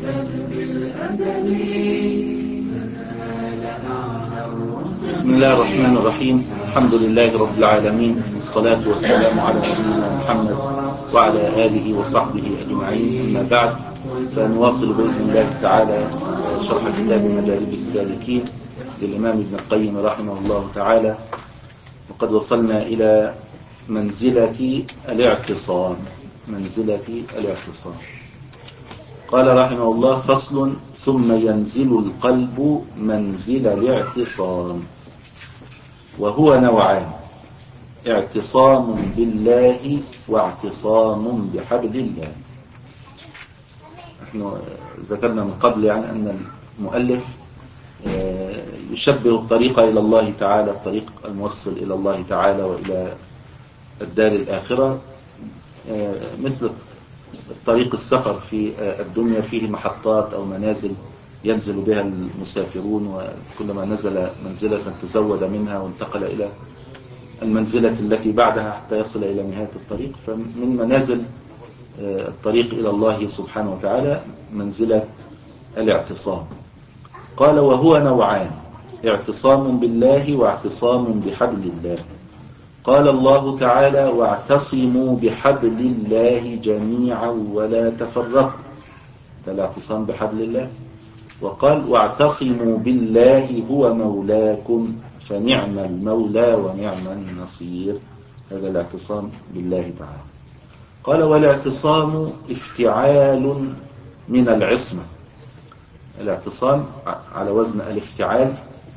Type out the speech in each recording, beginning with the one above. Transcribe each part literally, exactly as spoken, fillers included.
بسم الله الرحمن الرحيم. الحمد لله رب العالمين، والصلاة والسلام على نبينا محمد وعلى آله وصحبه أجمعين، أما بعد، فنواصل بإذن الله تعالى شرح كتاب مدارج السالكين للإمام ابن القيم رحمه الله تعالى، وقد وصلنا إلى منزلة الاعتصام منزلة الاعتصام قال رحمه الله: فصل: ثم ينزل القلب منزل الاعتصام، وهو نوعان: اعتصام بالله واعتصام بحبل الله. نحن ذكرنا من قبل يعني أن المؤلف يشبه الطريق إلى الله تعالى، الطريق الموصل إلى الله تعالى وإلى الدار الآخرة، مثل طريق السفر في الدنيا، فيه محطات أو منازل ينزل بها المسافرون، وكلما نزل منزلة تزود منها وانتقل إلى المنزلة التي بعدها حتى يصل إلى نهاية الطريق. فمن منازل الطريق إلى الله سبحانه وتعالى منزلة الاعتصام. قال: وهو نوعان: اعتصام بالله واعتصام بحبل الله. قال الله تعالى: واعتصموا بحبل الله جميعا ولا تفرقوا، ده الاعتصام بحبل الله. وقال: واعتصموا بالله هو مولاكم فنعم المولى ونعم النصير، هذا الاعتصام بالله تعالى. قال: والاعتصام افتعال من العصمة. الاعتصام على وزن الافتعال،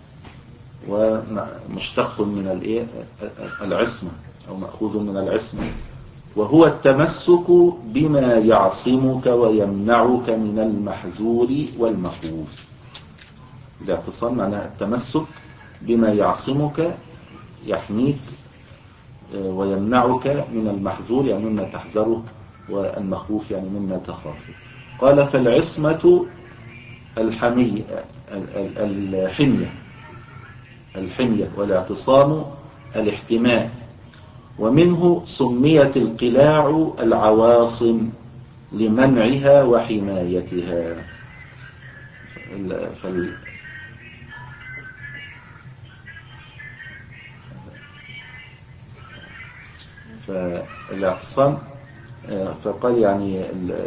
ومشتق من العصمة أو مأخوذ من العصمة، وهو التمسك بما يعصمك ويمنعك من المحذور والمخوف. الاعتصام معناه التمسك بما يعصمك، يحميك ويمنعك من المحذور يعني مما تحذره، والمخوف يعني مما تخافه. قال: فالعصمة الحمية الحمية الحمية والاعتصام الاحتماء، ومنه سميت القلاع العواصم لمنعها وحمايتها. فال... فالاعتصام فقال يعني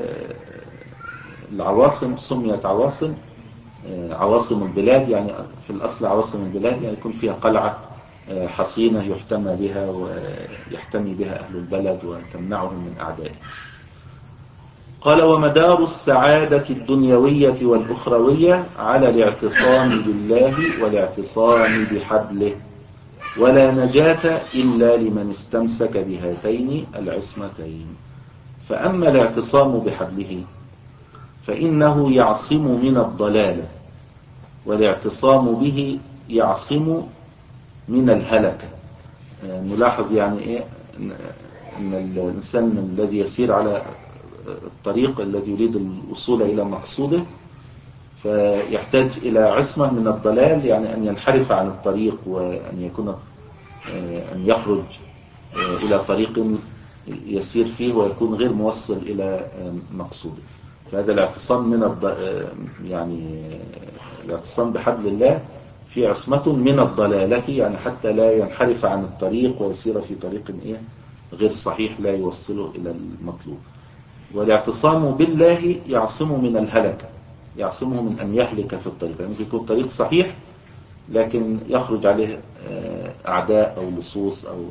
العواصم سميت عواصم، عواصم البلاد يعني في الأصل عواصم البلاد يعني يكون فيها قلعة حصينة يحتمى بها ويحتمي بها أهل البلد وتمنعهم من أعدائه. قال: ومدار السعادة الدنيوية والأخروية على الاعتصام بالله والاعتصام بحبله، ولا نجاة إلا لمن استمسك بهاتين العصمتين. فأما الاعتصام بحبله فإنه يعصم من الضلال، والاعتصام به يعصم من الهلكة. نلاحظ يعني إيه أن الإنسان الذي يسير على الطريق الذي يريد الوصول إلى مقصوده فيحتاج إلى عصمة من الضلال، يعني أن ينحرف عن الطريق، وأن يكون أن يخرج إلى طريق يسير فيه ويكون غير موصل إلى مقصوده. فهذا الاعتصام من الض... يعني الاعتصام بحبل الله في عصمة من الضلالة، يعني حتى لا ينحرف عن الطريق ويسير في طريق إيه غير صحيح لا يوصله إلى المطلوب. والاعتصام بالله يعصم من الهلكة، يعصمه من أن يهلك في الطريق. يعني ممكن يكون الطريق صحيح لكن يخرج عليه أعداء أو لصوص أو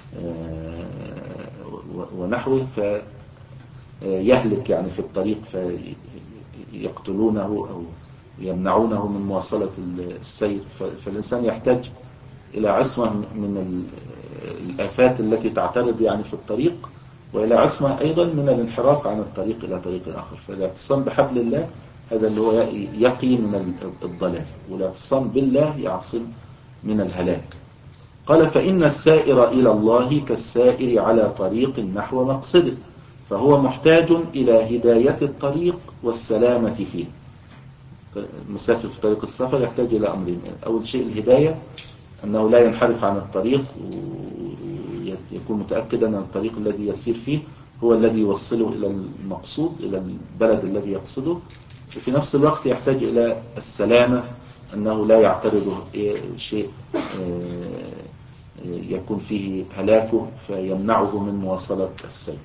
ونحوه فيهلك يعني في الطريق، فيقتلونه أو يمنعونه من مواصلة السير. فالإنسان يحتاج إلى عصمة من الآفات التي تعترض يعني في الطريق، وإلى عصمة أيضا من الانحراف عن الطريق إلى طريق آخر. فالاعتصام بحبل الله هذا اللي هو يقي من الضلال، والاعتصام بالله يعصم من الهلاك. قال: فإن السائر إلى الله كالسائر على طريق نحو مقصده، فهو محتاج إلى هداية الطريق والسلامة فيه. المسافر في طريق السفر يحتاج إلى أمرين: أول شيء الهداية، أنه لا ينحرف عن الطريق ويكون متأكدا أن الطريق الذي يسير فيه هو الذي يوصله إلى المقصود، إلى البلد الذي يقصده. في نفس الوقت يحتاج إلى السلامة، أنه لا يعترضه شيء يكون فيه هلاكه فيمنعه من مواصلة السير.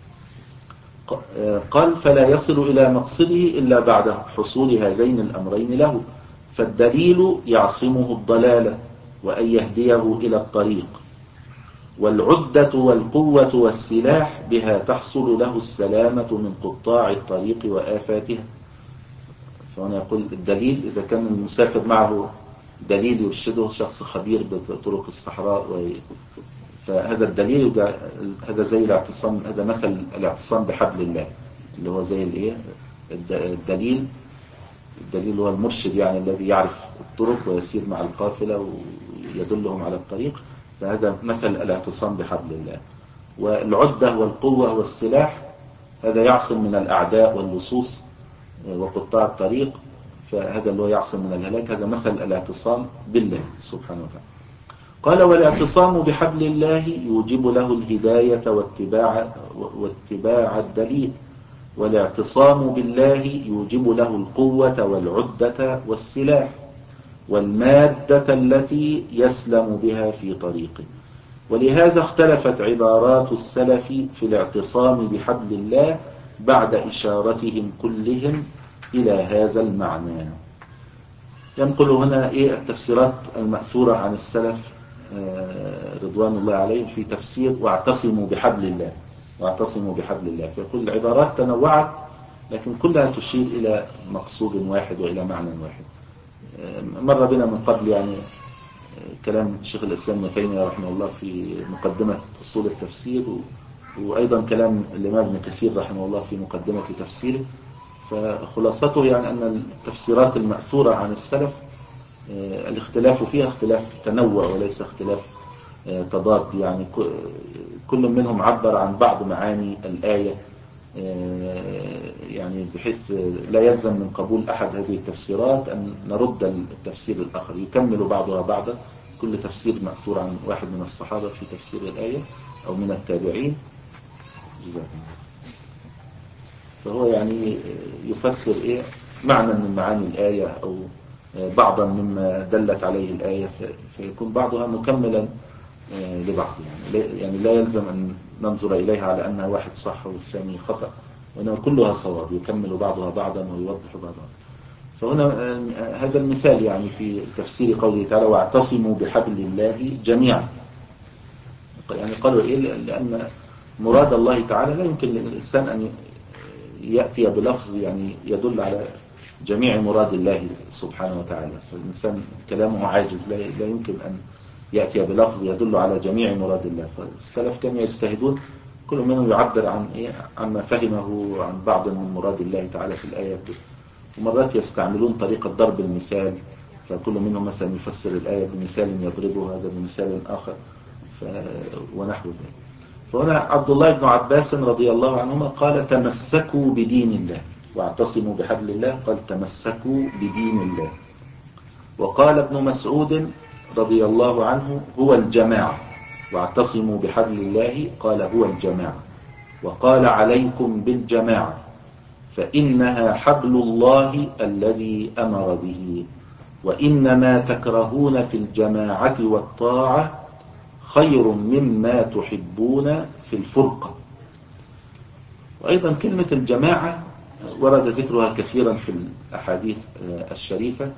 قال فلا يصل إلى مقصده إلا بعد حصول هذين الأمرين له، فالدليل يعصمه الضلالة وأن يهديه إلى الطريق، والعدة والقوة والسلاح بها تحصل له السلامة من قطاع الطريق وآفاتها. فهنا يقول الدليل إذا كان المسافر معه دليل يرشده، شخص خبير بطرق الصحراء، فهذا الدليل هذا زي الاعتصام، هذا مثل الاعتصام بحبل الله اللي هو زي الايه الدليل. الدليل هو المرشد يعني الذي يعرف الطرق ويسير مع القافلة ويدلهم على الطريق، فهذا مثل الاعتصام بحبل الله. والعدة والقوة والسلاح هذا يعصم من الأعداء واللصوص وقطاع الطريق، فهذا اللي هو يعصم من الهلاك، هذا مثل الاعتصام بالله سبحانه وتعالى. قال والاعتصام بحبل الله يوجب له الهداية واتباع, واتباع الدليل، والاعتصام بالله يوجب له القوة والعدة والسلاح والمادة التي يسلم بها في طريقه. ولهذا اختلفت عبارات السلف في الاعتصام بحبل الله بعد إشارتهم كلهم إلى هذا المعنى. ينقل هنا إيه التفسيرات المأثورة عن السلف رضوان الله عليهم في تفسير واعتصموا بحبل الله، واعتصموا بحبل الله. فيقول العبارات تنوعت لكن كلها تشير إلى مقصود واحد وإلى معنى واحد. مر بنا من قبل يعني كلام شيخ الإسلام ابن تيمية رحمه الله في مقدمة أصول التفسير، وأيضا كلام الإمام ابن كثير رحمه الله في مقدمة تفسيره. فخلاصته يعني أن التفسيرات المأثورة عن السلف الاختلاف فيها اختلاف تنوع وليس اختلاف تضاد، يعني كل منهم عبر عن بعض معاني الآية، يعني بحيث لا يلزم من قبول أحد هذه التفسيرات أن نرد التفسير الآخر، يكمل بعضها بعضا. كل تفسير مأثور عن واحد من الصحابة في تفسير الآية أو من التابعين جزاكم، فهو يعني يفسر إيه معنى من معاني الآية أو بعضا مما دلت عليه الآية، فيكون بعضها مكملا لبعض. يعني يعني لا يلزم أن ننظر إليها على أنها واحد صح والثاني خطأ، وإنما كلها صواب، يكمل بعضها بعضا ويوضح بعضها. فهنا هذا المثال يعني في تفسير قوله تعالى واعتصموا بحبل الله جميعا. يعني قالوا إيه؟ لأن مراد الله تعالى لا يمكن للإنسان أن يأتي بلفظ يعني يدل على جميع مراد الله سبحانه وتعالى، فالإنسان كلامه عاجز، لا يمكن أن يأتي بلفظ يدل على جميع مراد الله. فالسلف كانوا يجتهدون كل منهم يعبر عن إيه؟ عما فهمه عن بعض من مراد الله تعالى في الآية، ومرات يستعملون طريقة ضرب المثال، فكل منهم مثلا يفسر الآية بمثال يضربه هذا بمثال آخر ف... ونحو ذلك. فهنا عبد الله بن عباس رضي الله عنهما قال تمسكوا بدين الله، واعتصموا بحبل الله قال تمسكوا بدين الله. وقال ابن مسعود رضي الله عنه هو الجماعة، واعتصموا بحبل الله قال هو الجماعة. وقال عليكم بالجماعة فإنها حبل الله الذي أمر به، وإنما تكرهون في الجماعة والطاعة خير مما تحبون في الفرقة. وأيضا كلمة الجماعة ورد ذكرها كثيرا في الأحاديث الشريفة،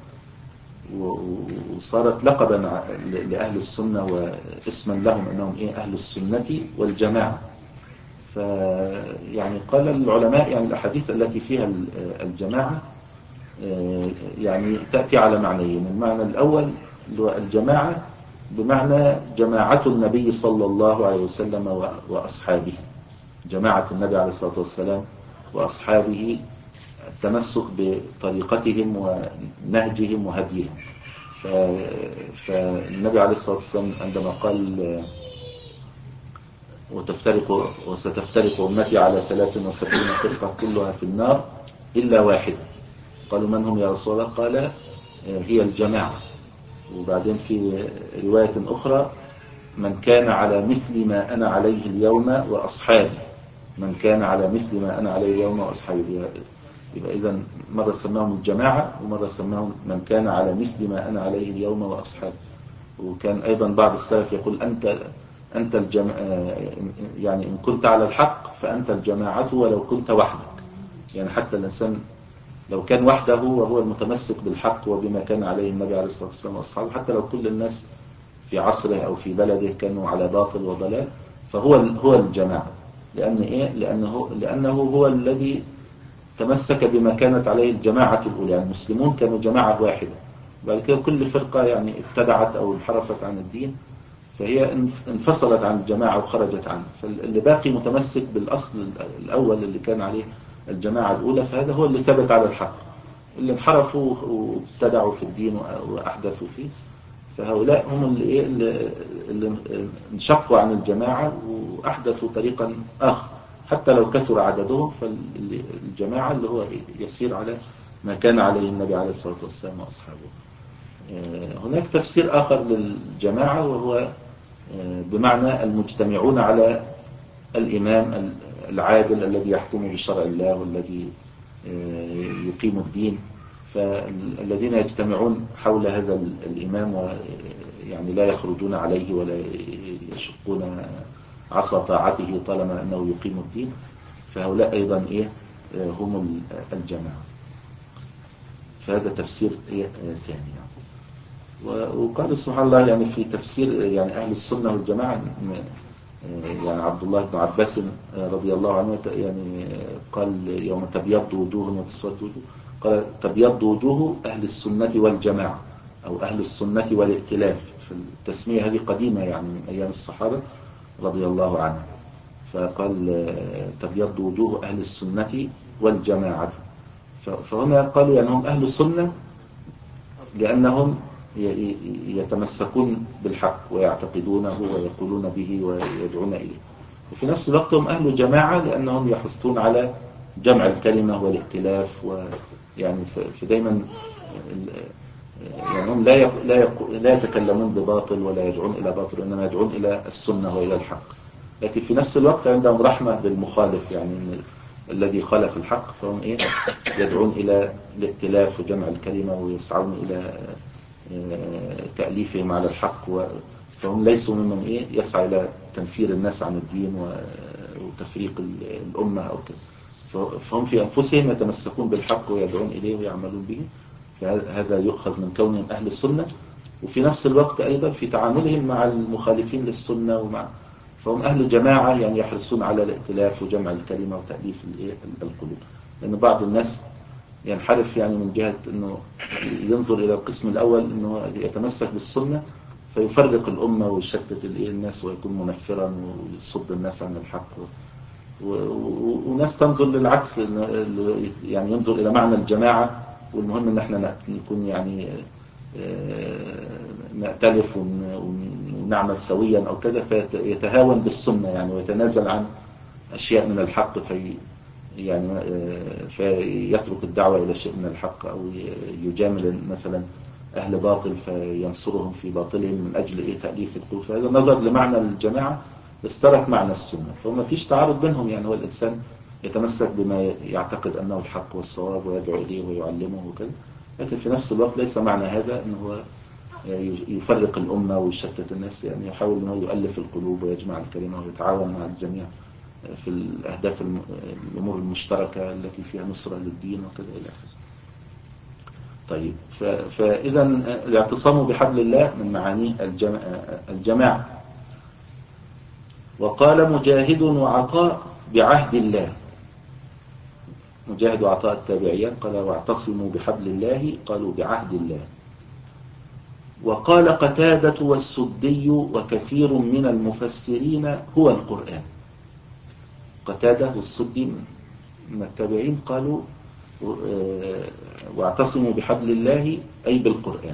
وصارت لقبا لأهل السنة واسما لهم أنهم إيه أهل السنة والجماعة. فيعني قال العلماء يعني الأحاديث التي فيها الجماعة يعني تأتي على معنيين. المعنى الأول الجماعة بمعنى جماعة النبي صلى الله عليه وسلم وأصحابه، جماعة النبي عليه الصلاة والسلام وأصحابه، التمسك بطريقتهم ونهجهم وهديهم. فالنبي عليه الصلاة والسلام عندما قال وتفترق وستفترق أمتي على ثلاث وسبعين فرقة كلها في النار إلا واحدة، قالوا من هم يا رسول الله؟ قال هي الجماعة. وبعدين في رواية أخرى من كان على مثل ما أنا عليه اليوم وأصحابي، من كان على مثل ما أنا عليه اليوم وأصحابي. يبقى إذن مرة سماهم الجماعة ومرة سماهم من كان على مثل ما أنا عليه اليوم وأصحابي. وكان أيضا بعض السلف يقول أنت أنت الجماعة، يعني إن كنت على الحق فأنت الجماعة ولو كنت وحدك. يعني حتى الإنسان لو كان وحده وهو المتمسك بالحق وبما كان عليه النبي عليه الصلاة والسلام وأصحابه، حتى لو كل الناس في عصره أو في بلده كانوا على باطل وضلال، فهو هو الجماعة. لأن إيه؟ لأنه لأنه هو الذي تمسك بما كانت عليه الجماعة الأولى. يعني المسلمون كانوا جماعة واحدة، بعد كده كل فرقة يعني ابتدعت أو انحرفت عن الدين، فهي انفصلت عن الجماعة وخرجت عنه. فاللي باقي متمسك بالأصل الأول اللي كان عليه الجماعة الأولى، فهذا هو اللي ثبت على الحق. اللي انحرفوا وابتدعوا في الدين وأحدثوا فيه، فهؤلاء هم اللي, إيه اللي انشقوا عن الجماعة وأحدثوا طريقا آخر. حتى لو كثر عددهم، فالجماعة اللي هو يسير على ما كان عليه النبي عليه الصلاة والسلام وأصحابه. هناك تفسير آخر للجماعة، وهو بمعنى المجتمعون على الإمام العادل الذي يحكم بشرع الله والذي يقيم الدين. فالذين يجتمعون حول هذا الإمام ويعني لا يخرجون عليه ولا يشقون عصا طاعته طالما أنه يقيم الدين، فهؤلاء أيضا إيه هم الجماعة. فهذا تفسير إيه ثاني. وقال سبحان الله يعني في تفسير يعني أهل السنة والجماعة، يعني عبد الله بن عباس رضي الله عنه يعني قال يوم تبيض وجوه وتسود وجوه، قال تبيض وجوه أهل السنة والجماعة أو أهل السنة والائتلاف. فالتسمية هذه قديمة يعني من أيام الصحابة رضي الله عنهم. فقال تبيض وجوه أهل السنة والجماعة. فهنا قالوا يعني هم أهل السنة لأنهم يتمسكون بالحق ويعتقدونه ويقولون به ويدعون إليه. وفي نفس الوقت هم أهل الجماعة لأنهم يحثون على جمع الكلمة والائتلاف. ويعني فدايما يعني هم لا لا لا يتكلمون بباطل ولا يدعون إلى باطل، وإنما يدعون إلى السنة وإلى الحق. لكن في نفس الوقت عندهم رحمة بالمخالف، يعني الذي خالف الحق، فهم إيه يدعون إلى الائتلاف وجمع الكلمة ويسعون إلى تأليفهم على الحق. فهم ليسوا ممن إيه يسعى إلى تنفير الناس عن الدين وتفريق الأمة أو كده. فهم في أنفسهم يتمسكون بالحق ويدعون إليه ويعملون به. فهذا يؤخذ من كونهم أهل السنة. وفي نفس الوقت أيضا في تعاملهم مع المخالفين للسنة ومع فهم أهل جماعة، يعني يحرصون على الائتلاف وجمع الكلمة وتأليف القلوب. لأن بعض الناس ينحرف يعني من جهة أنه ينظر إلى القسم الأول أنه يتمسك بالسنة فيفرق الأمة ويشتت الناس ويكون منفرا ويصد الناس عن الحق. وناس تنظر للعكس، يعني ينظر إلى معنى الجماعة والمهم أن احنا نكون يعني نأتلف ونعمل سويا أو كذا، فيتهاون بالسنة يعني ويتنازل عن أشياء من الحق، في يعني فيترك الدعوة إلى شيء من الحق، أو يجامل مثلا أهل باطل فينصرهم في باطلهم من أجل إيه تأليف القلوب. فهذا نظر لمعنى الجماعة بس ترك معنى السنة. فما فيش تعارض بينهم، يعني هو الإنسان يتمسك بما يعتقد أنه الحق والصواب ويدعو إليه ويعلمه وكذا، لكن في نفس الوقت ليس معنى هذا أنه يفرق الأمة ويشتت الناس، يعني يحاول أنه يؤلف القلوب ويجمع الكلمة ويتعاون مع الجميع في الأهداف الأمور المشتركة التي فيها نصرة للدين وكذا إلى آخره. طيب، فإذا الاعتصام بحبل الله من معاني الجماعة. وقال مجاهد وعطاء بعهد الله. مجاهد وعطاء التابعيان قال واعتصموا بحبل الله، قالوا بعهد الله. وقال قتادة والسدي وكثير من المفسرين هو القرآن. قتادة والسدي من التابعين قالوا واعتصموا بحبل الله أي بالقرآن.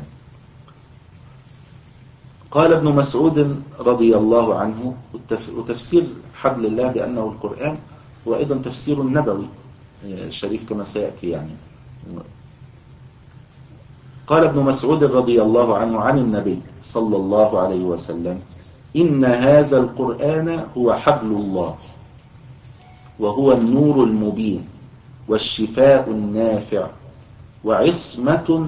قال ابن مسعود رضي الله عنه وتفسير حبل الله بأنه القرآن هو أيضا تفسير نبوي شريف كما سيأتي. يعني قال ابن مسعود رضي الله عنه عن النبي صلى الله عليه وسلم إن هذا القرآن هو حبل الله وهو النور المبين والشفاء النافع وعصمة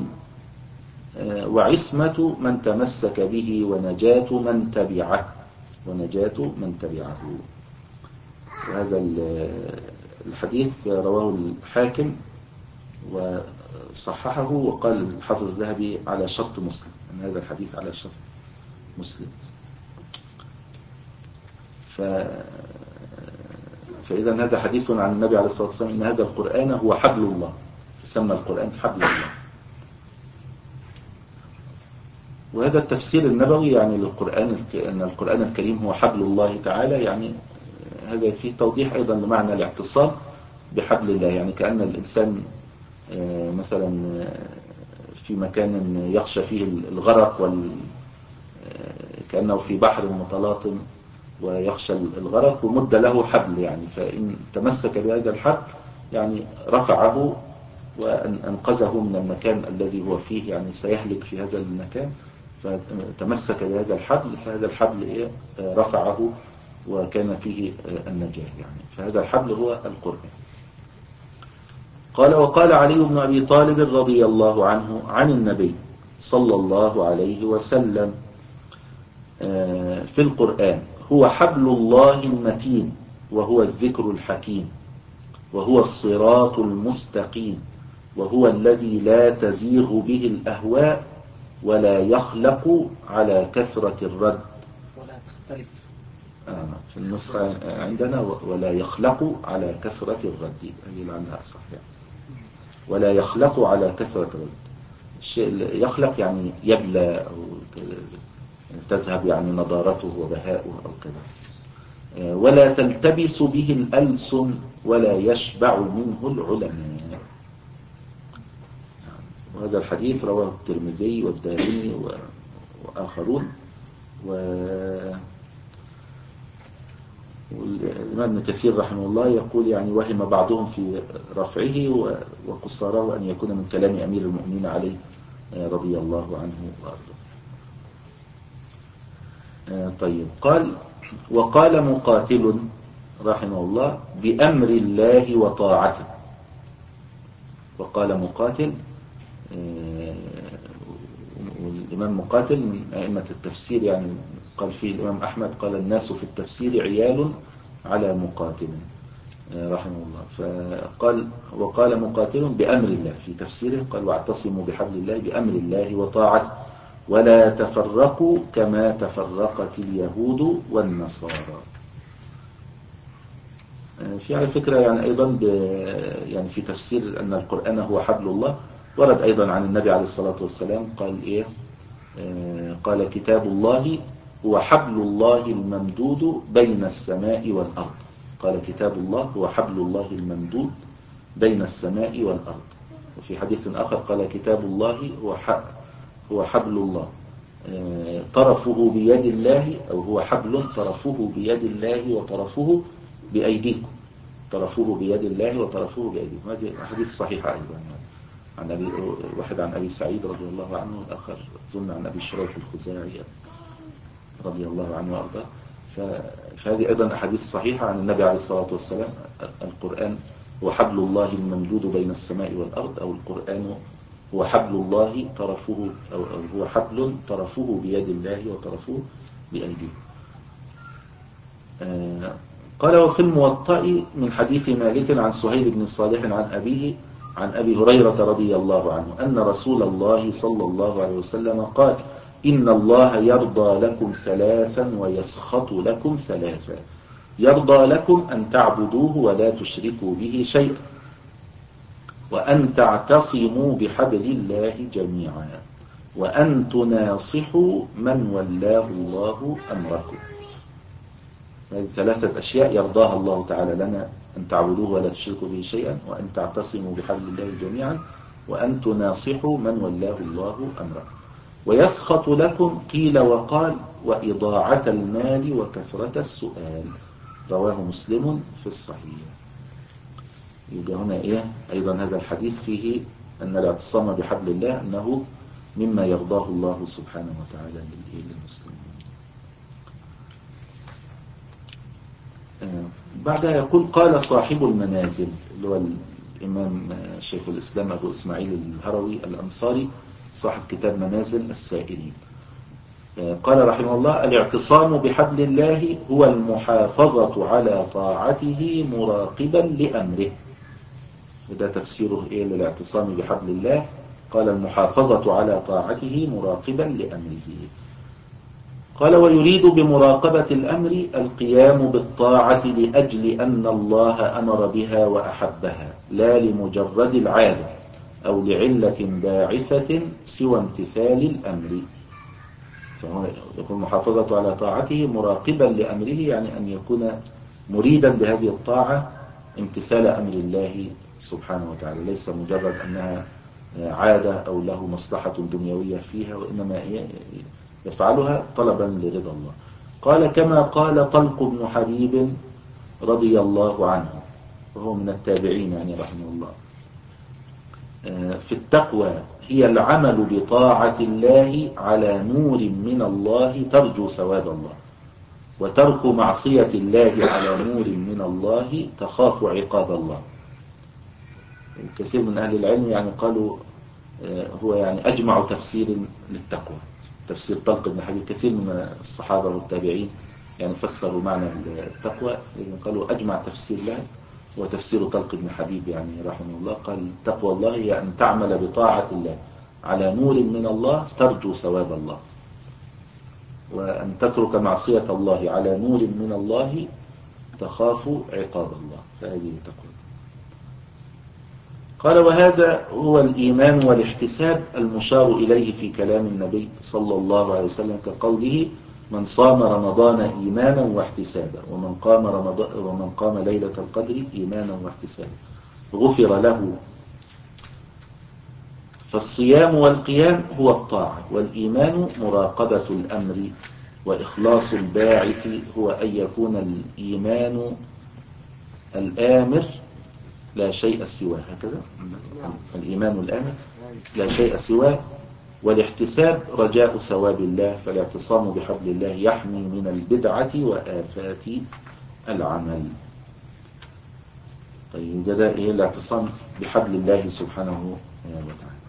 وعصمة من تمسك به ونجاة من تبعه ونجاة من تبعه. وهذا الحديث رواه الحاكم وصححه، وقال الحافظ الذهبي على شرط مسلم، أن هذا الحديث على شرط مسلم. ف... فإذا هذا حديث عن النبي عليه الصلاة والسلام إن هذا القرآن هو حبل الله، فسمى القرآن حبل الله. وهذا التفسير النبوي يعني للقرآن، أن القرآن الكريم هو حبل الله تعالى، يعني هذا فيه توضيح أيضا لمعنى الاعتصام بحبل الله. يعني كأن الإنسان مثلا في مكان يخشى فيه الغرق، وال كأنه في بحر متلاطم ويخشى الغرق، ومد له حبل، يعني فإن تمسك بهذا الحبل يعني رفعه وأنقذه من المكان الذي هو فيه، يعني سيهلك في هذا المكان، فتمسك بهذا الحبل، فهذا الحبل إيه رفعه وكان فيه النجاة. يعني فهذا الحبل هو القرآن. قال: وقال علي بن أبي طالب رضي الله عنه عن النبي صلى الله عليه وسلم في القرآن: هو حبل الله المتين، وهو الذكر الحكيم، وهو الصراط المستقيم، وهو الذي لا تزيغ به الأهواء ولا يخلق على كثرة الرد. ولا تختلف آه في النسخة عندنا ولا يخلق على كثرة الرد، هذه معناها صح يعني. ولا يخلق على كثرة الرد. الشيء يخلق يعني يبلى أو تذهب يعني نضارته وبهاؤه أو كذا. ولا تلتبس به الألسن ولا يشبع منه العلماء. وهذا الحديث رواه الترمذي والدارمي وآخرون. و... والإمام ابن كثير رحمه الله يقول يعني وهم بعضهم في رفعه وقصاره أن يكون من كلام أمير المؤمنين علي رضي الله عنه وأرضاه. طيب. قال: وقال مقاتل رحمه الله: بأمر الله وطاعته. وقال مقاتل، والإمام مقاتل من أئمة التفسير، يعني قال فيه الإمام أحمد: قال الناس في التفسير عيال على مقاتل رحمه الله. فقال: وقال مقاتل بأمر الله في تفسيره، قال: واعتصموا بحبل الله بأمر الله وطاعته ولا تفرقوا كما تفرقت اليهود والنصارى. في على فكرة يعني أيضا يعني في تفسير أن القرآن هو حبل الله ورد أيضا عن النبي عليه الصلاة والسلام. قال إيه؟ قال: كتاب الله هو حبل الله الممدود بين السماء والأرض. قال: كتاب الله هو حبل الله الممدود بين السماء والأرض. وفي حديث آخر قال: كتاب الله هو هو حبل الله طرفه بيد الله، أو هو حبل طرفه بيد الله وطرفه بأيديكم. طرفه بيد الله وطرفه بأيديكم. هذه حديث صحيحة أيضا يعني. عن أبي واحد عن أبي سعيد رضي الله عنه، والآخر ظن عن أبي شريح الخزاعي رضي الله عنه وأرضاه. فهذه أيضا أحاديث صحيحة عن النبي عليه الصلاة والسلام. القرآن هو حبل الله الممدود بين السماء والأرض، أو القرآن هو حبل الله طرفه، أو هو حبل طرفه بيد الله وطرفه بأيديه. آه قال: وفي الموطأ من حديث مالك عن سهيل بن صالح عن أبيه عن أبي هريرة رضي الله عنه أن رسول الله صلى الله عليه وسلم قال: إن الله يرضى لكم ثلاثا ويسخط لكم ثلاثا. يرضى لكم أن تعبدوه ولا تشركوا به شيئا، وأن تعتصموا بحبل الله جميعا، وأن تناصحوا من ولاه الله أمركم. هذه ثلاثة أشياء يرضاها الله تعالى لنا: أن تعبدوه ولا تشركوا به شيئا، وأن تعتصموا بحبل الله جميعا، وأن تناصحوا من ولاه الله أمركم. ويسخط لكم قيل وقال وإضاعة المال وكثرة السؤال. رواه مسلم في الصحيح. يبقى هنا إيه أيضا هذا الحديث فيه أن الاعتصام بحبل الله أنه مما يرضاه الله سبحانه وتعالى للمسلمين. بعدها يقول قال صاحب المنازل اللي هو الإمام شيخ الإسلام أبو إسماعيل الهروي الأنصاري صاحب كتاب منازل السائلين، قال رحمه الله الاعتصام بحبل الله هو المحافظة على طاعته مراقبا لأمره. وده تفسيره إيه للاعتصام بحبل الله؟ قال المحافظة على طاعته مراقبا لأمره. قال ويريد بمراقبة الأمر القيام بالطاعة لأجل أن الله أمر بها وأحبها، لا لمجرد العادة أو لعلة باعثة سوى امتثال الأمر. فهو يكون محافظة على طاعته مراقبا لأمره، يعني أن يكون مريدا بهذه الطاعة امتثال أمر الله سبحانه وتعالى، ليس مجرد أنها عادة أو له مصلحة دنيوية فيها، وإنما يفعلها طلبا لرضا الله. قال كما قال طلق بن حبيب رضي الله عنه وهو من التابعين يعني رحمه الله في التقوى هي العمل بطاعة الله على نور من الله ترجو ثواب الله، وترك معصية الله على نور من الله تخاف عقاب الله. كثير من أهل العلم يعني قالوا هو يعني أجمع تفسير للتقوى تفسير طلق بن حبيب. كثير من الصحابة والتابعين يعني فسروا معنى التقوى، قالوا أجمع تفسير له وتفسير طلق بن حبيب يعني رحمه الله. قال تقوى الله هي أن تعمل بطاعة الله على نور من الله ترجو ثواب الله، وأن تترك معصية الله على نور من الله تخاف عقاب الله، فهذه تقوى. قال وهذا هو الإيمان والاحتساب المشار إليه في كلام النبي صلى الله عليه وسلم كقوله من صام رمضان إيمانا واحتسابا ومن قام رمضان ومن قام ليلة القدر إيمانا واحتسابا غفر له. فالصيام والقيام هو الطاعة، والإيمان مراقبة الأمر، وإخلاص الباعث هو أن يكون الإيمان الآمر لا شيء سواه. هكذا الإيمان الآمر لا شيء سواه، والاحتساب رجاء ثواب الله، فالاعتصام بحبل الله يحمي من البدعة وآفات العمل. طيب ده إيه الاعتصام بحبل الله سبحانه وتعالى.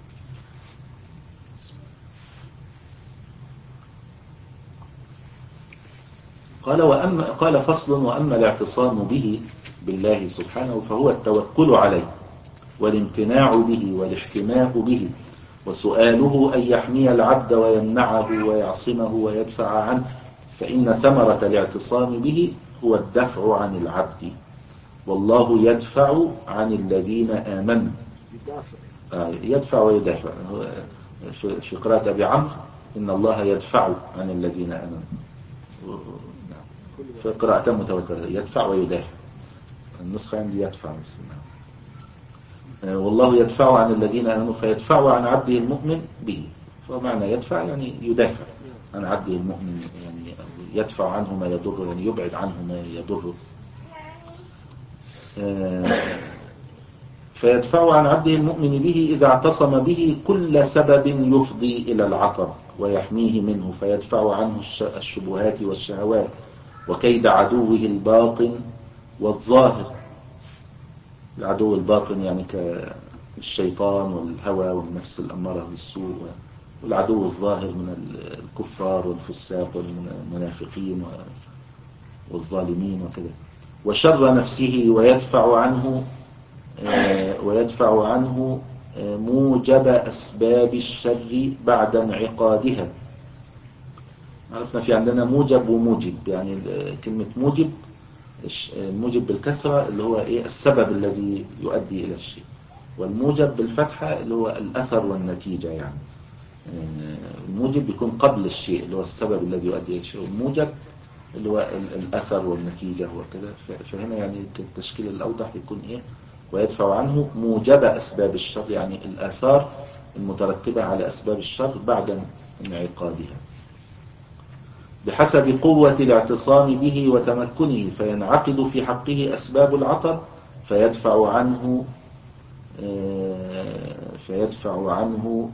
قال وأما قال فصل وأما الاعتصام به بالله سبحانه فهو التوكل عليه والامتناع به والاحتماء به وسؤاله أن يحمي العبد ويمنعه ويعصمه ويدفع عنه، فإن ثمرة الاعتصام به هو الدفع عن العبد، والله يدفع عن الذين آمنوا. آه يدفع ويدافع. في قراءة أبي عمرو إن الله يدفع عن الذين آمنوا، في قراءة متواترة يدفع ويدافع. النسخة عندي يدفع بس. والله يدفع عن الذين آمنوا فيدفع عن عبده المؤمن به، فمعنى يدفع يعني يدافع عن عبده المؤمن، يعني يدفع عنه ما يضره، يعني يبعد عنه ما يضره. فيدفع عن عبده المؤمن به إذا اعتصم به كل سبب يفضي إلى العطب ويحميه منه، فيدفع عنه الشبهات والشهوات وكيد عدوه الباطن والظاهر. العدو الباطن يعني كالشيطان والهوى والنفس الأمارة بالسوء، والعدو الظاهر من الكفار والفساق والمنافقين والظالمين وكذا. وشر نفسه ويدفع عنه ويدفع عنه موجب أسباب الشر بعد انعقادها. عرفنا في عندنا موجب وموجب، يعني كلمة موجب الموجب بالكسرة اللي هو إيه السبب الذي يؤدي إلى الشيء، والموجب بالفتحة اللي هو الأثر والنتيجة. يعني الموجب بيكون قبل الشيء اللي هو السبب الذي يؤدي إلى الشيء، والموجب اللي هو الأثر والنتيجة وكذا. فهنا يعني التشكيل الأوضح يكون إيه ويدفع عنه موجب أسباب الشر، يعني الآثار المترتبة على أسباب الشر بعد انعقادها بحسب قوة الاعتصام به وتمكنه، فينعقد في حقه أسباب العطب فيدفع عنه فيدفع عنه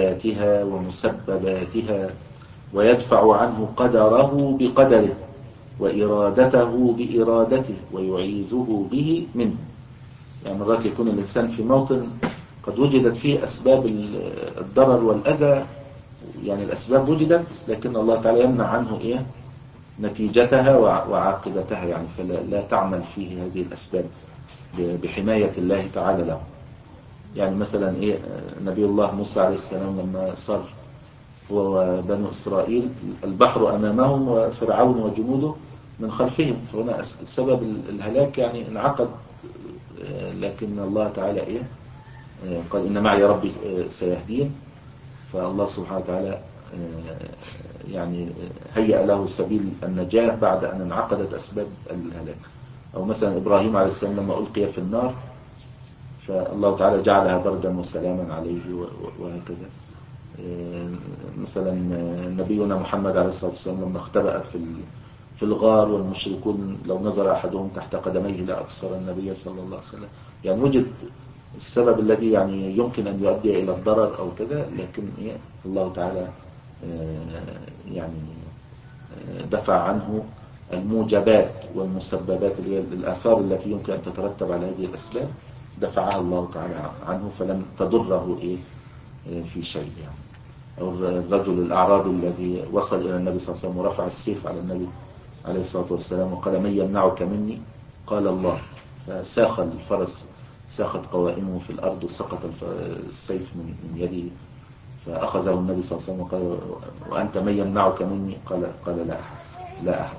موجباتها ومسبباتها، ويدفع عنه قدره بقدره، وإرادته بإرادته ويعيذه به منه. يعني مرات يكون الإنسان في موطن قد وجدت فيه أسباب الضرر والأذى، يعني الأسباب وجدت لكن الله تعالى يمنع عنه إيه نتيجتها وعاقبتها، يعني فلا لا تعمل فيه هذه الأسباب بحماية الله تعالى له. يعني مثلا إيه نبي الله موسى عليه السلام لما صار هو وبنو إسرائيل البحر أمامهم وفرعون وجنوده من خلفهم، فهنا سبب الهلاك يعني انعقد، لكن الله تعالى إيه قال إن معي ربي سيهدين، فالله سبحانه وتعالى يعني هيأ له سبيل النجاة بعد أن انعقدت أسباب الهلاك. أو مثلا إبراهيم عليه السلام لما ألقي في النار فالله تعالى جعلها بردا وسلاما عليه وهكذا. مثلا نبينا محمد عليه الصلاة والسلام لما اختبأت في في الغار والمشركون لو نظر أحدهم تحت قدميه لأبصر النبي صلى الله عليه وسلم، يعني وجد السبب الذي يعني يمكن أن يؤدي إلى الضرر أو كذا، لكن الله تعالى يعني دفع عنه الموجبات والمسببات اللي هي الآثار التي يمكن أن تترتب على هذه الأسباب، دفعها الله تعالى عنه فلم تضره إيه في شيء. يعني أو الرجل الأعرابي الذي وصل إلى النبي صلى الله عليه وسلم ورفع السيف على النبي عليه الصلاة والسلام وقال من يمنعك مني؟ قال الله، فساخ الفرس، ساخت قوائمه في الأرض وسقط السيف من يده، فأخذه النبي صلى الله عليه وسلم وقال وأنت من يمنعك مني؟ قال قال لا أحد لا أحد.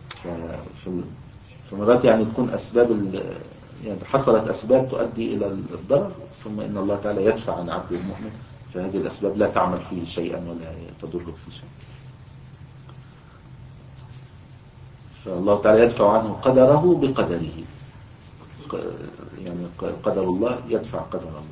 في مرات يعني تكون أسباب يعني حصلت أسباب تؤدي إلى الضرر، ثم إن الله تعالى يدفع عن عبد المؤمن، فهذه الأسباب لا تعمل فيه شيئا ولا تضره فيه شيئا. فالله تعالى يدفع عنه قدره بقدره، يعني قدر الله يدفع قدر الله.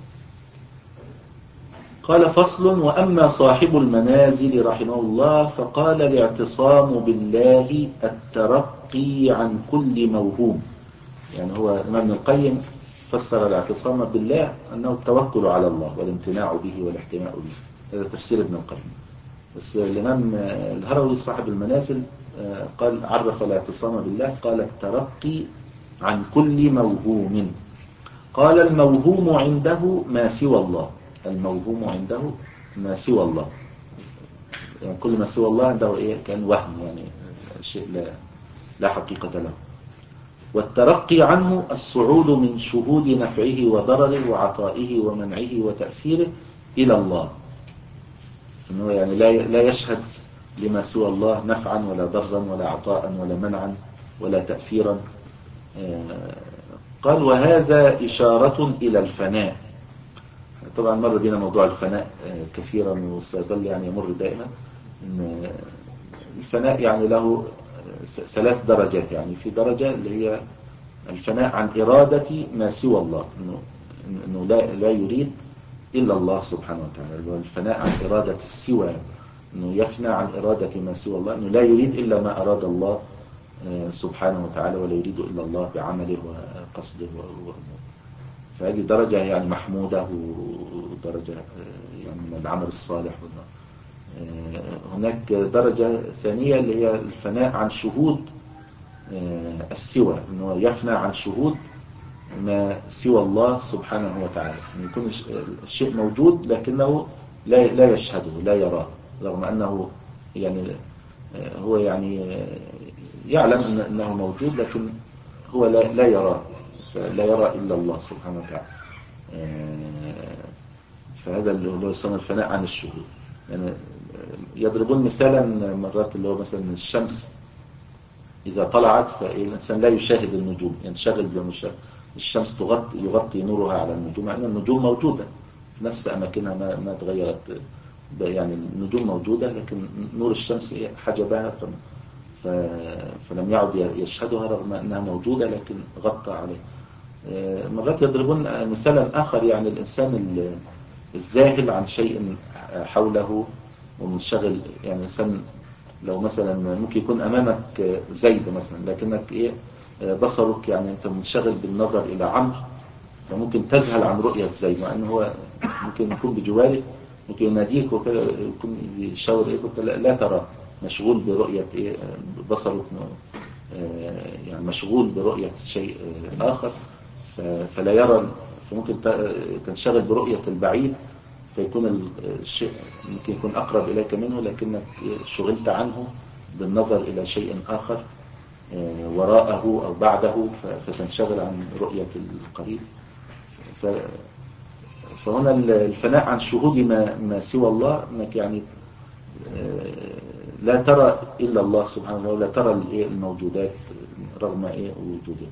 قال فصل: وأما صاحب المنازل رحمه الله فقال الاعتصام بالله الترقي عن كل موهوم. يعني هو ابن القيم فسر الاعتصام بالله أنه التوكل على الله والامتناع به والاحتماء به، هذا تفسير ابن القيم. بس الإمام الهروي صاحب المنازل قال عرف الاعتصام بالله قال الترقي عن كل موهوم. قال الموهوم عنده ما سوى الله، الموهوم عنده ما سوى الله، يعني كل ما سوى الله عنده إيه كان وهم، يعني شيء لا, لا حقيقة له. والترقي عنه الصعود من شهود نفعه وضرره وعطائه ومنعه وتأثيره إلى الله، إنه يعني لا لا يشهد لما سوى الله نفعا ولا ضرا ولا عطاء ولا منعا ولا تأثيرا. قال وهذا إشارة إلى الفناء. طبعا مر بنا موضوع الفناء كثيرا وسيظل يعني يمر دائما. إن الفناء يعني له ثلاث درجات، يعني في درجة اللي هي الفناء عن إرادة ما سوى الله، إنه, إنه لا, لا يريد إلا الله سبحانه وتعالى، الفناء عن إرادة السوى، إنه يفنى عن إرادة ما سوى الله، إنه لا يريد إلا ما أراد الله سبحانه وتعالى ولا يريد إلا الله بعمله وقصده وأموره. فهذه درجة يعني محمودة ودرجة يعني من العمل الصالح. هناك درجة ثانية اللي هي الفناء عن شهود السوى، إنه يفنى عن شهود ما سوى الله سبحانه وتعالى، إن يكون الشيء موجود لكنه لا لا يشهده لا يراه، رغم أنه يعني هو يعني يعلم أنه موجود لكن هو لا لا يراه، لا يرى إلا الله سبحانه وتعالى. فهذا اللي هو يسمى الفناء عن الشهود. يعني يضربون مثالا مرات اللي هو مثلا الشمس إذا طلعت فالإنسان لا يشاهد النجوم، ينشغل يعني بمشاهدة الشمس، تغطي يغطي نورها على النجوم، مع أن النجوم موجودة في نفس أماكنها ما ما تغيرت، يعني النجوم موجودة لكن نور الشمس حجبها فلم يعد يشهدها رغم أنها موجودة لكن غطى عليه. مرات يضربون مثالا آخر، يعني الإنسان الذاهل عن شيء حوله ومنشغل، يعني إنسان لو مثلا ممكن يكون أمامك زيد مثلا لكنك إيه بصرك يعني أنت منشغل بالنظر إلى عمرو، فممكن تذهل عن رؤية زيد مع أنه هو ممكن يكون بجوارك، ممكن يناديك وكذا يكون يشاور إيه كنت لا, لا ترى، مشغول برؤية إيه بصرك يعني مشغول برؤية شيء آخر فلا يرى، فممكن تنشغل برؤية البعيد فيكون الشيء ممكن يكون أقرب إليك منه، لكنك شغلت عنه بالنظر إلى شيء آخر وراءه أو بعده فتنشغل عن رؤية القريب. فهنا الفناء عن شهود ما, ما سوى الله، أنك يعني لا ترى إلا الله سبحانه وتعالى، ولا ترى الموجودات رغم إيه وجودها.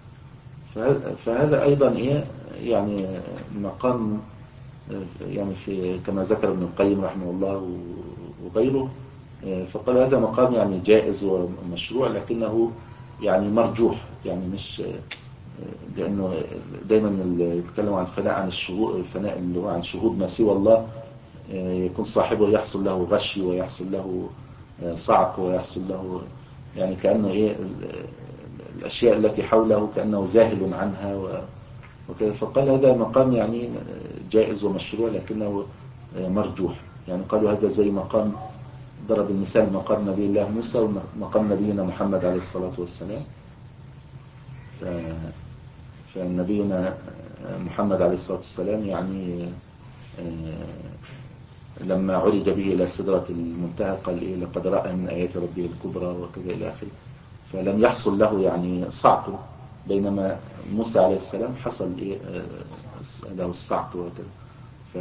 فهذا أيضا إيه يعني مقام، يعني في كما ذكر ابن القيم رحمه الله وغيره، فقال هذا مقام يعني جائز ومشروع، لكنه يعني مرجوح، يعني مش لأنه دايما اللي يتكلم عن الفناء عن الشهود، الفناء اللي هو عن شهود ما سوى الله، يكون صاحبه يحصل له غشي ويحصل له صعق ويحصل له يعني كأنه إيه الأشياء التي حوله كأنه زاهل عنها وكذا. فقال هذا مقام يعني جائز ومشروع لكنه مرجوح. يعني قالوا هذا زي مقام، ضرب المثال مقام نبي الله موسى ومقام نبينا محمد عليه الصلاة والسلام. فنبينا محمد عليه الصلاة والسلام يعني لما عرج به إلى سدرة المنتهى قال إيه لقد رأى من آيات ربه الكبرى وكذا إلى آخره، فلم يحصل له يعني صعق، بينما موسى عليه السلام حصل إيه له الصعق وكذا. ف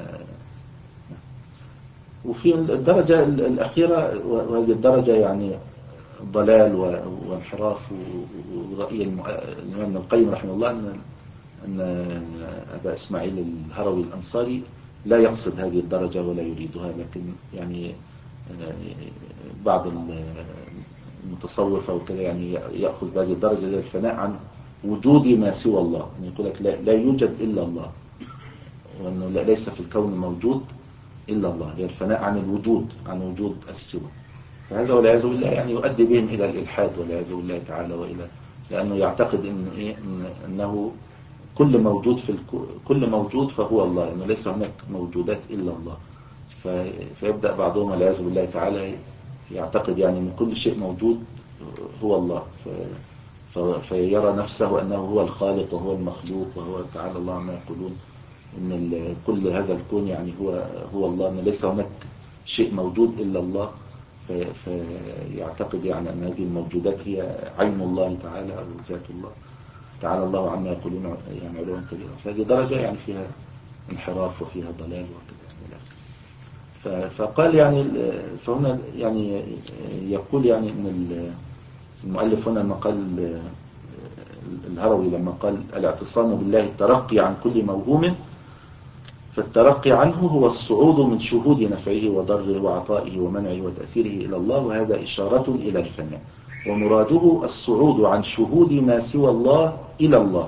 وفي الدرجة الأخيرة، وهذه الدرجة يعني ضلال وانحراف، ورأي الإمام ابن القيم رحمه الله أن أن أبا إسماعيل الهروي الأنصاري لا يقصد هذه الدرجة ولا يريدها، لكن يعني بعض المتصوفة وكذا يعني يأخذ بهذه الدرجة الفناء عن وجود ما سوى الله، يعني يقول لك لا, لا يوجد إلا الله، وأنه ليس في الكون موجود إلا الله، هي الفناء عن الوجود، عن وجود السوى. فهذا والعياذ بالله يعني يؤدي بهم إلى الإلحاد والعياذ بالله تعالى، وإلى لأنه يعتقد إن إيه إن أنه كل موجود في الكو... كل موجود فهو الله، إنه ليس هناك موجودات إلا الله. ف... فيبدأ بعضهم والعياذ بالله تعالى يعتقد يعني أن كل شيء موجود هو الله، ف... ف... فيرى نفسه أنه هو الخالق وهو المخلوق، وهو تعالى الله عما يقولون إن ال... كل هذا الكون يعني هو هو الله، أن ليس هناك شيء موجود إلا الله. في... فيعتقد يعني أن هذه الموجودات هي عين الله تعالى أو ذات الله تعالى الله عما يقولون يعني علوا كبيرا. فهذه درجة يعني فيها انحراف وفيها ضلال وكذا. فقال يعني فهنا يعني يقول يعني ان المؤلف هنا لما قال الهروي لما قال الاعتصام بالله الترقي عن كل موهوم، فالترقي عنه هو الصعود من شهود نفعه وضره وعطائه ومنعه وتأثيره إلى الله، وهذا إشارة إلى الفناء، ومراده الصعود عن شهود ما سوى الله إلى الله،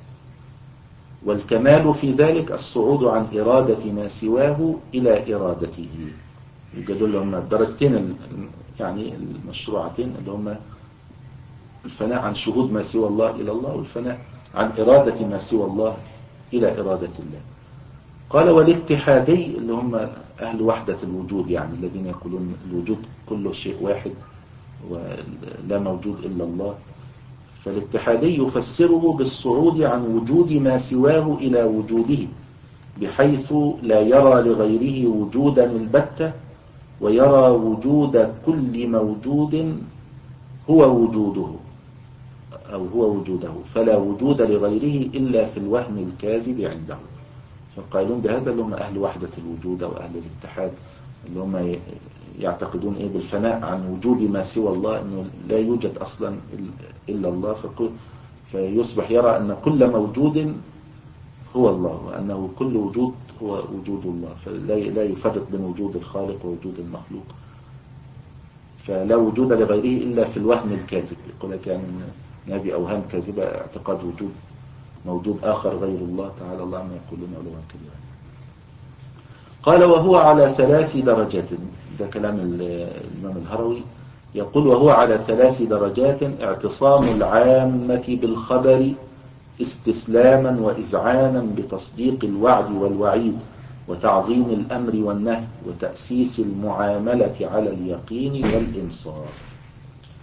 والكمال في ذلك الصعود عن إرادة ما سواه إلى إرادته. يوجدوا لهم الدرجتين يعني المشروعتين اللي هم الفناء عن شهود ما سوى الله إلى الله، والفناء عن إرادة ما سوى الله إلى إرادة الله. قال والاتحادي اللي هم أهل وحدة الوجود، يعني الذين يقولون الوجود كله شيء واحد ولا موجود إلا الله. فالاتحادي يفسره بالصعود عن وجود ما سواه إلى وجوده، بحيث لا يرى لغيره وجودا البتة، ويرى وجود كل موجود هو وجوده أو هو وجوده، فلا وجود لغيره إلا في الوهم الكاذب عنده. فقائلون بهذا اللي هم أهل وحدة الوجود أو أهل الاتحاد، اللي هم يعتقدون إيه بالفناء عن وجود ما سوى الله، أنه لا يوجد أصلا إلا الله، فيصبح يرى أن كل موجود هو الله، وأنه كل وجود هو وجود الله، فلا يفرق بين وجود الخالق ووجود المخلوق، فلا وجود لغيره إلا في الوهم الكاذب. يقول لك يعني هذه أوهام كاذبة، اعتقاد وجود موجود آخر غير الله تعالى الله ما يقولون علوا كبيرا. قال وهو على ثلاث درجات، ده كلام الإمام الهروي، يقول وهو على ثلاث درجات: اعتصام العامة بالخبر استسلاما وإذعانا بتصديق الوعد والوعيد وتعظيم الأمر والنهي وتأسيس المعاملة على اليقين والإنصاف.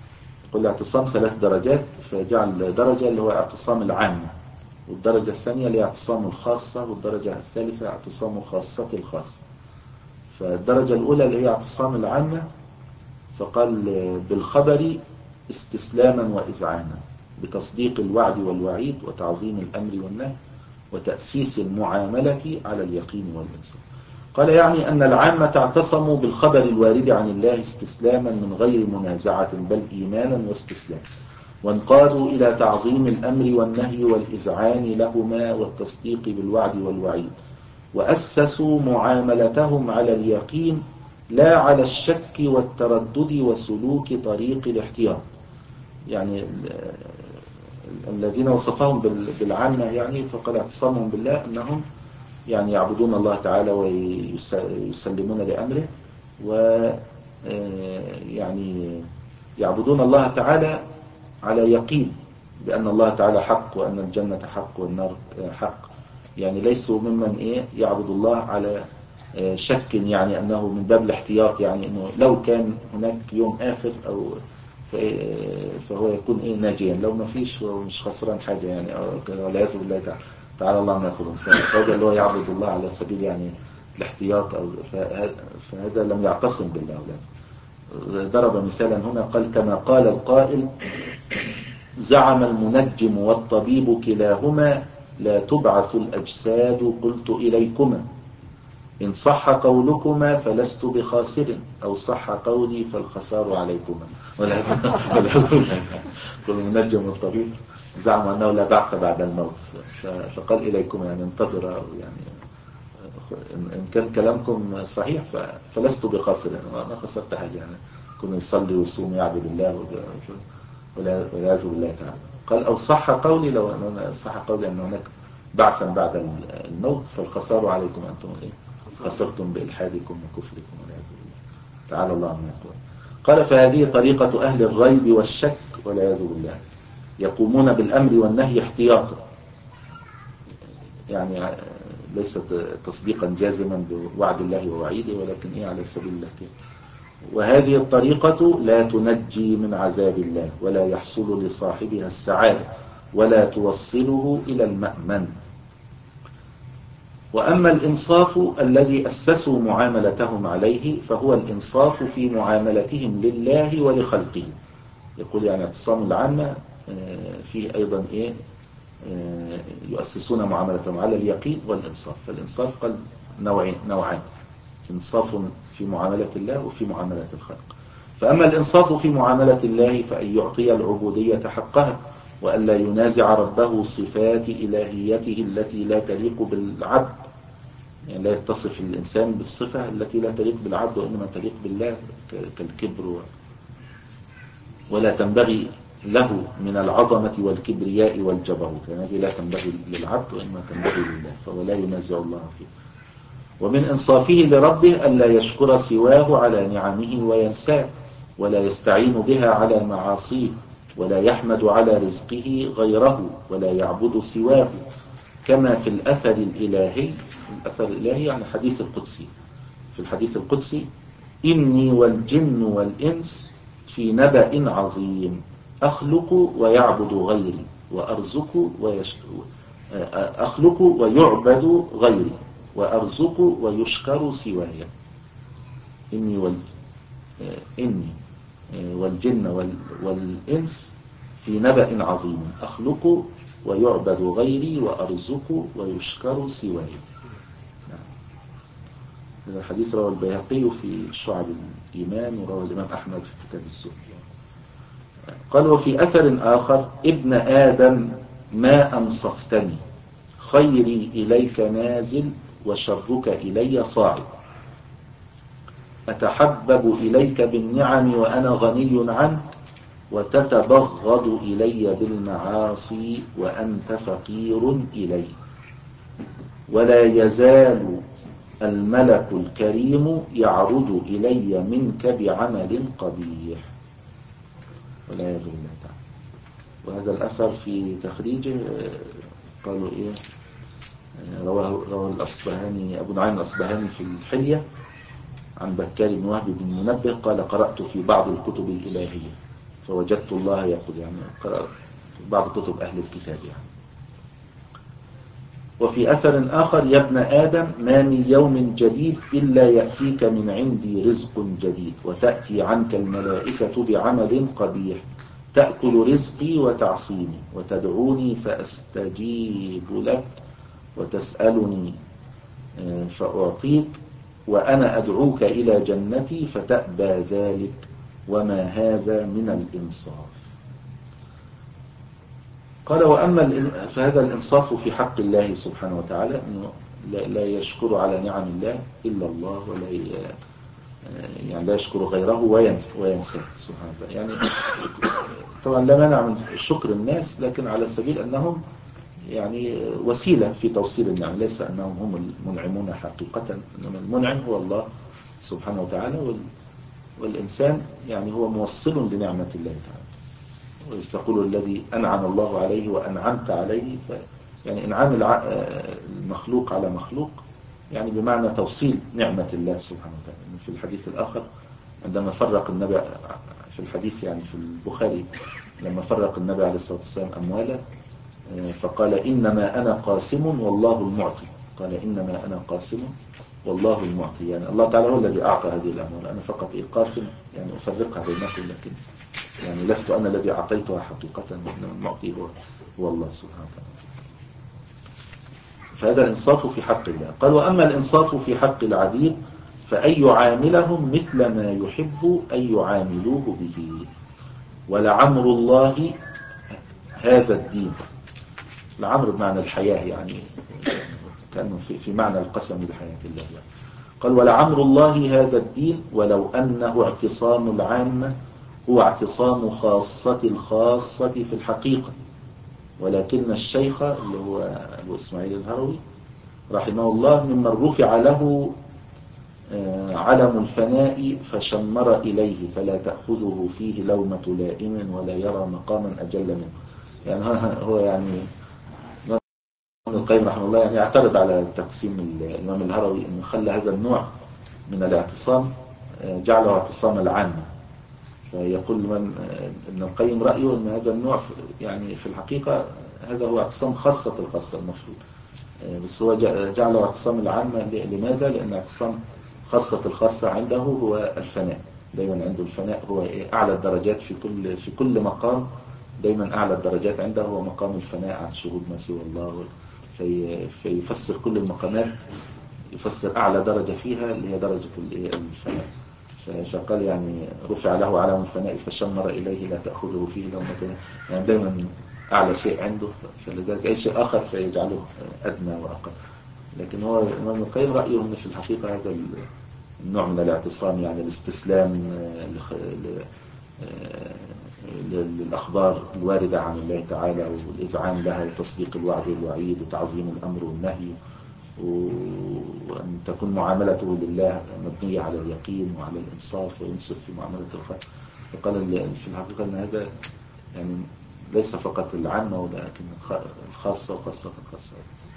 قل الاعتصام ثلاث درجات، فجعل درجة اللي هو اعتصام العامة، والدرجة الثانية اللي هي اعتصام الخاصة، والدرجة الثالثة اعتصام خاصة الخاصة. فالدرجة الأولى اللي هي اعتصام العامة، فقال بالخبر استسلاما وإذعانا، بتصديق الوعد والوعيد وتعظيم الأمر والنهي وتأسيس المعاملة على اليقين والإنصاف. قال يعني أن العامة اعتصموا بالخبر الوارد عن الله استسلاما من غير منازعة، بل إيمانا واستسلاما، وانقادوا إلى تعظيم الأمر والنهي والإذعان لهما والتصديق بالوعد والوعيد، وأسسوا معاملتهم على اليقين لا على الشك والتردد وسلوك طريق الاحتياط. يعني الذين وصفهم بالعامة يعني فقد اعتصمهم بالله أنهم يعني يعبدون الله تعالى ويسلمون لأمره، ويعني يعبدون الله تعالى على يقين بأن الله تعالى حق، وأن الجنة حق والنار حق. يعني ليسوا ممن إيه يعبد الله على شك، يعني أنه من باب الاحتياط، يعني أنه لو كان هناك يوم آخر أو فهو يكون إيه ناجيا، لو ما فيش هو مش خسران حاجة يعني، والعياذ بالله تعالى تعالى الله ما يقولون. فهذا اللي هو يعبد الله على سبيل يعني الاحتياط، أو فهذا لم يعتصم بالله. ضرب مثالا هنا قال كما قال القائل زعم المنجم والطبيب كلاهما لا تبعث الأجساد قلت إليكما، إن صح قولكما فلست بخاسر، أو صح قولي فالخسار عليكما. والعياذ بالله. كل المنجم والطبيب زعم أنه لا بعث بعد الموت، فقال إليكما يعني انتظر، يعني إن كان كلامكم صحيح فلست بخاسر، يعني ما خسرت حاجة، يعني كن يصلي ويصوم يعبد الله والعياذ بالله تعالى. قال أو صح قولي، لو أن صح قولي أن هناك بعثا بعد الموت فالخسار عليكم أنتم إيه خسرتم بإلحادكم وكفركم والعياذ بالله تعالى الله ما يقول. قال فهذه طريقة أهل الريب والشك والعياذ بالله، يقومون بالأمر والنهي احتياطا، يعني ليست تصديقا جازما بوعد الله ووعيده، ولكن إيه على سبيل الاحتياط. وهذه الطريقة لا تنجي من عذاب الله، ولا يحصل لصاحبها السعادة، ولا توصله إلى المأمن. وأما الإنصاف الذي أسسوا معاملتهم عليه فهو الإنصاف في معاملتهم لله ولخلقه. يقول يعني اعتصام العامة فيه أيضا إيه يؤسسون معاملتهم على اليقين والإنصاف. فالإنصاف قال نوعين نوعان، انصاف في معاملة الله وفي معاملة الخلق. فأما الإنصاف في معاملة الله فأن يعطي العبودية حقها، وألا ينازع ربه صفات إلهيته التي لا تليق بالعبد، يعني لا يتصف الإنسان بالصفة التي لا تليق بالعبد وإنما تليق بالله كالكبر، ولا تنبغي له من العظمة والكبرياء والجبروت، يعني هذه لا تنبغي للعبد وإنما تنبغي لله، فهو لا ينازع الله فيه. ومن إنصافه لربه ألا يشكر سواه على نعمه وينساه، ولا يستعين بها على معاصيه، ولا يحمد على رزقه غيره، ولا يعبد سواه، كما في الأثر الإلهي. الأثر الإلهي يعني حديث القدسي، في الحديث القدسي إني والجن والإنس في نبأ عظيم أخلق ويعبد غيري وأرزق ويش... أخلق ويعبد غيري وأرزق ويشكر سواي. إني وال... إني والجن وال... والإنس في نبأ عظيم أخلق ويعبد غيري وأرزق ويشكر سواي. هذا الحديث رواه البيهقي في شعب الإيمان، ورواه الإمام أحمد في كتاب الزهد. قال وفي أثر آخر ابن آدم ما أنصفتني، خيري إليك نازل وشرك إلي صاعد، أتحبب إليك بالنعم وأنا غني عنك، وتتبغض إلي بالمعاصي وأنت فقير إلي، ولا يزال الملك الكريم يعرج إلي منك بعمل قبيح، والعياذ بالله تعالى. وهذا الأثر في تخريجه قالوا إيه رواه رواه الأصبهاني أبو نعيم الأصبهاني في الحلية عن بكار بن وهب بن منبه قال قرأت في بعض الكتب الإلهية فوجدت الله يقول، يعني قرأت بعض كتب أهل الكتاب يعني. وفي أثر آخر: يا ابن آدم ما من يوم جديد إلا يأتيك من عندي رزق جديد، وتأتي عنك الملائكة بعمل قبيح، تأكل رزقي وتعصيني، وتدعوني فأستجيب لك، وتسألني فأعطيك، وأنا أدعوك إلى جنتي فتأبى ذلك، وما هذا من الإنصاف. قال: وأما فهذا الإنصاف في حق الله سبحانه وتعالى، أنه لا يشكر على نعم الله إلا الله، ولا يعني لا يشكر غيره وينساه سبحانه وتعالى. يعني طبعا لا مانع من شكر الناس، لكن على سبيل أنهم يعني وسيلة في توصيل النعم، ليس أنهم هم المنعمون حقيقة، إنما المنعم هو الله سبحانه وتعالى، والإنسان يعني هو موصل لنعمة الله تعالى. وإذ تقول الذي أنعم الله عليه وأنعمت عليه، ف يعني إنعام المخلوق على مخلوق يعني بمعنى توصيل نعمة الله سبحانه وتعالى. في الحديث الآخر عندما فرق النبي في الحديث يعني في البخاري، لما فرق النبي عليه الصلاة والسلام أمواله فقال: إنما أنا قاسم والله المعطي. قال: إنما أنا قاسم والله المعطي، يعني الله تعالى هو الذي أعطى هذه الأموال، أنا فقط إيه قاسم، يعني أفرقها بينكم، لكن يعني لست أنا الذي أعطيتها حقيقة، وإنما المعطي هو هو الله سبحانه وتعالى. فهذا الإنصاف في حق الله. قال: وأما الإنصاف في حق العبيد فأن يعاملهم مثل ما يحب أن يعاملوه به، ولعمر الله هذا الدين. العمر بمعنى الحياة، يعني كأنه في, في معنى القسم بحياة الله يعني. قال: ولعمر الله هذا الدين ولو أنه اعتصام العامة هو اعتصام خاصة الخاصة في الحقيقة، ولكن الشيخ اللي هو أبو إسماعيل الهروي رحمه الله ممن رفع له علم الفناء فشمر إليه، فلا تأخذه فيه لومة لائم ولا يرى مقاما أجل منه. يعني هو يعني ابن القيم رحمه الله يعني يعترض على تقسيم الإمام الهروي، أنه خلى هذا النوع من الاعتصام جعله اعتصام العامة. فيقول من ابن القيم رأيه أن هذا النوع يعني في الحقيقة هذا هو اعتصام خاصة الخاصة المفروض، بس هو جعله اعتصام العامة. لماذا؟ لأن اعتصام خاصة الخاصة عنده هو الفناء، دايما عنده الفناء هو أعلى الدرجات في كل في كل مقام، دايما أعلى الدرجات عنده هو مقام الفناء عن شهود ما سوى الله. في فيفسر كل المقامات، يفسر أعلى درجة فيها اللي هي درجة الفناء. فقال يعني رفع له علم الفناء فشمر إليه لا تأخذه فيه لومة، يعني دايما أعلى شيء عنده، فلذلك أي شيء آخر فيجعله أدنى وأقل. لكن هو الإمام ابن القيم رأيه أن في الحقيقة هذا النوع من الاعتصام، يعني الاستسلام للأخبار الواردة عن الله تعالى، والإذعان لها، وتصديق الوعد والوعيد، وتعظيم الأمر والنهي، وأن تكون معاملته لله مبنية على اليقين وعلى الإنصاف، وينصف في معاملة الخلق. فقال في الحقيقة أن هذا يعني ليس فقط العامة ولكن الخاصة وخاصة الخاصة.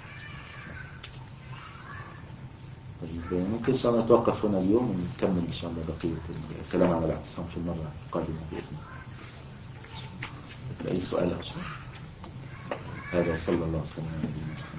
طيب ممكن إن شاء الله نتوقف هنا اليوم ونكمل إن شاء الله بقية الكلام على الاعتصام في المرة القادمة بإذن الله. أي سؤال أو شيء؟ هذا صلى الله عليه وسلم.